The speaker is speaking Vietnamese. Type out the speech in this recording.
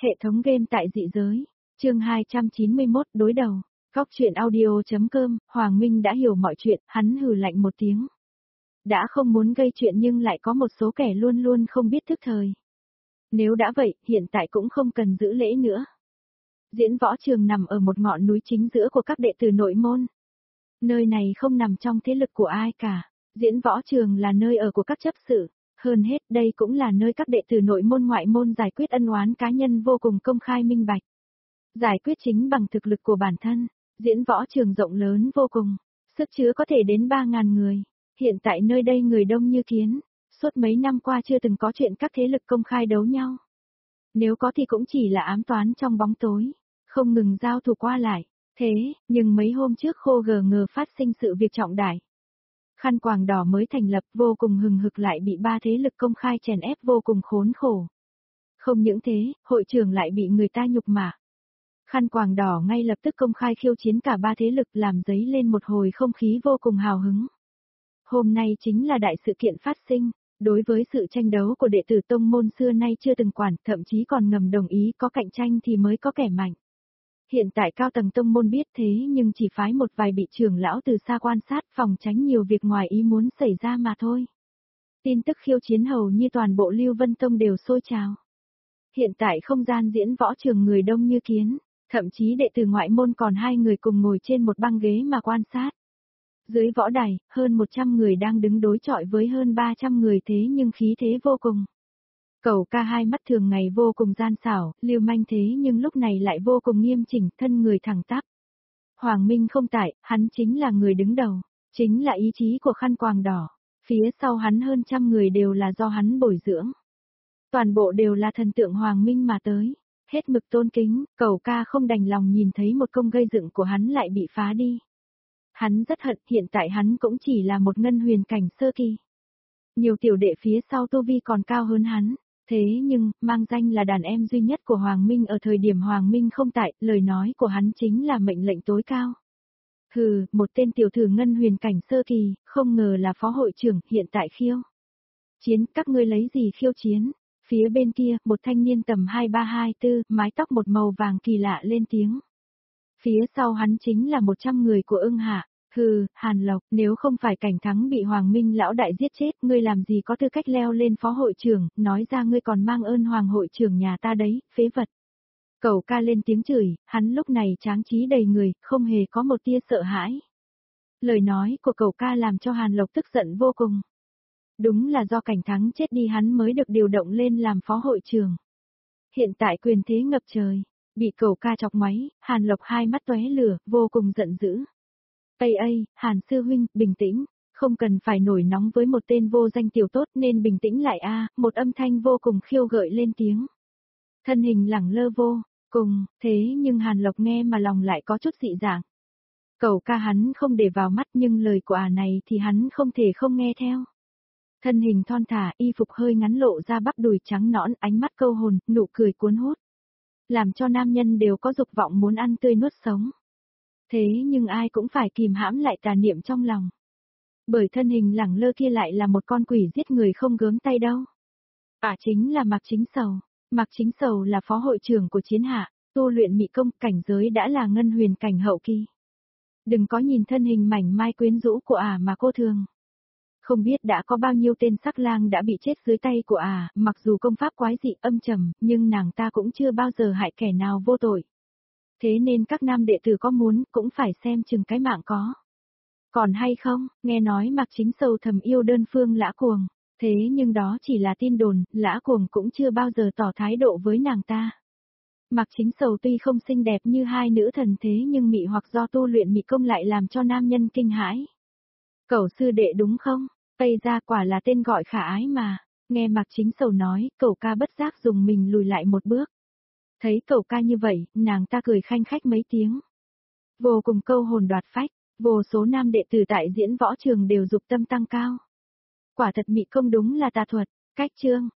Hệ thống game tại dị giới. Chương 291 đối đầu. Góc truyện audio.com. Hoàng Minh đã hiểu mọi chuyện, hắn hừ lạnh một tiếng. Đã không muốn gây chuyện nhưng lại có một số kẻ luôn luôn không biết thức thời. Nếu đã vậy, hiện tại cũng không cần giữ lễ nữa. Diễn võ trường nằm ở một ngọn núi chính giữa của các đệ tử nội môn. Nơi này không nằm trong thế lực của ai cả. Diễn võ trường là nơi ở của các chấp sự. Hơn hết đây cũng là nơi các đệ tử nội môn ngoại môn giải quyết ân oán cá nhân vô cùng công khai minh bạch. Giải quyết chính bằng thực lực của bản thân. Diễn võ trường rộng lớn vô cùng. Sức chứa có thể đến 3.000 người. Hiện tại nơi đây người đông như kiến. Suốt mấy năm qua chưa từng có chuyện các thế lực công khai đấu nhau. Nếu có thì cũng chỉ là ám toán trong bóng tối. Không ngừng giao thủ qua lại. Thế, nhưng mấy hôm trước khô ngờ phát sinh sự việc trọng đại. Khăn quàng đỏ mới thành lập vô cùng hừng hực lại bị ba thế lực công khai chèn ép vô cùng khốn khổ. Không những thế, hội trưởng lại bị người ta nhục mạ. Khăn quàng đỏ ngay lập tức công khai khiêu chiến cả ba thế lực làm dấy lên một hồi không khí vô cùng hào hứng. Hôm nay chính là đại sự kiện phát sinh, đối với sự tranh đấu của đệ tử tông môn xưa nay chưa từng quản, thậm chí còn ngầm đồng ý có cạnh tranh thì mới có kẻ mạnh. Hiện tại cao tầng tông môn biết thế nhưng chỉ phái một vài vị trưởng lão từ xa quan sát phòng tránh nhiều việc ngoài ý muốn xảy ra mà thôi. Tin tức khiêu chiến hầu như toàn bộ Lưu Vân Tông đều sôi trào. Hiện tại không gian diễn võ trường người đông như kiến, thậm chí đệ tử ngoại môn còn 2 người cùng ngồi trên một băng ghế mà quan sát. Dưới võ đài, hơn 100 người đang đứng đối chọi với hơn 300 người thế nhưng khí thế vô cùng. Cẩu ca hai mắt thường ngày vô cùng gian xảo, lưu manh thế nhưng lúc này lại vô cùng nghiêm chỉnh, thân người thẳng tắp. Hoàng Minh không tại, hắn chính là người đứng đầu, chính là ý chí của khăn quàng đỏ. Phía sau hắn hơn trăm người đều là do hắn bồi dưỡng. Toàn bộ đều là thần tượng Hoàng Minh mà tới. Hết mực tôn kính, cẩu ca không đành lòng nhìn thấy một công gây dựng của hắn lại bị phá đi. Hắn rất hận, hiện tại hắn cũng chỉ là một ngân huyền cảnh sơ kỳ. Nhiều tiểu đệ phía sau tu vi còn cao hơn hắn. Thế nhưng, mang danh là đàn em duy nhất của Hoàng Minh ở thời điểm Hoàng Minh không tại, lời nói của hắn chính là mệnh lệnh tối cao. Hừ, một tên tiểu thử ngân huyền cảnh sơ kỳ, không ngờ là phó hội trưởng, hiện tại khiêu chiến, các ngươi lấy gì khiêu chiến? Phía bên kia, một thanh niên tầm 23-24, mái tóc một màu vàng kỳ lạ lên tiếng. Phía sau hắn chính là 100 người của Ưng Hạ. Hừ, Hàn Lộc, nếu không phải cảnh thắng bị Hoàng Minh lão đại giết chết, ngươi làm gì có tư cách leo lên phó hội trưởng, nói ra ngươi còn mang ơn Hoàng hội trưởng nhà ta đấy, phế vật. Cẩu ca lên tiếng chửi, hắn lúc này tráng trí đầy người, không hề có một tia sợ hãi. Lời nói của cẩu ca làm cho Hàn Lộc tức giận vô cùng. Đúng là do cảnh thắng chết đi hắn mới được điều động lên làm phó hội trưởng. Hiện tại quyền thế ngập trời, bị cẩu ca chọc máy, Hàn Lộc hai mắt tóe lửa, vô cùng giận dữ. Ây, Hàn sư huynh, bình tĩnh, không cần phải nổi nóng với một tên vô danh tiểu tốt nên bình tĩnh lại a. Một âm thanh vô cùng khiêu gợi lên tiếng. Thân hình lẳng lơ vô, cùng, thế nhưng Hàn Lộc nghe mà lòng lại có chút dị dạng. Cẩu ca hắn không để vào mắt nhưng lời của này thì hắn không thể không nghe theo. Thân hình thon thả, y phục hơi ngắn lộ ra bắp đùi trắng nõn, ánh mắt câu hồn, nụ cười cuốn hút. Làm cho nam nhân đều có dục vọng muốn ăn tươi nuốt sống. Thế nhưng ai cũng phải kìm hãm lại tà niệm trong lòng. Bởi thân hình lẳng lơ kia lại là một con quỷ giết người không gớm tay đâu. Chính là Mạc Chính Sầu. Mạc Chính Sầu là phó hội trưởng của Chiến Hạ, tu luyện mị công, cảnh giới đã là ngân huyền cảnh hậu kỳ. Đừng có nhìn thân hình mảnh mai quyến rũ của mà cô thường. Không biết đã có bao nhiêu tên sắc lang đã bị chết dưới tay của mặc dù công pháp quái dị âm trầm, nhưng nàng ta cũng chưa bao giờ hại kẻ nào vô tội. Thế nên các nam đệ tử có muốn cũng phải xem chừng cái mạng có. Còn hay không, nghe nói Mạc Chính Sầu thầm yêu đơn phương Lã Cuồng, thế nhưng đó chỉ là tin đồn, Lã Cuồng cũng chưa bao giờ tỏ thái độ với nàng ta. Mạc Chính Sầu tuy không xinh đẹp như hai nữ thần thế nhưng mị hoặc do tu luyện mị công lại làm cho nam nhân kinh hãi. Cẩu sư đệ đúng không? Tây ra quả là tên gọi khả ái mà. Nghe Mạc Chính Sầu nói, cẩu ca bất giác dùng mình lùi lại một bước. Thấy cẩu ca như vậy, nàng ta cười khanh khách mấy tiếng. Vô cùng câu hồn đoạt phách, vô số nam đệ tử tại diễn võ trường đều dục tâm tăng cao. Quả thật mị công đúng là tà thuật, cách chương,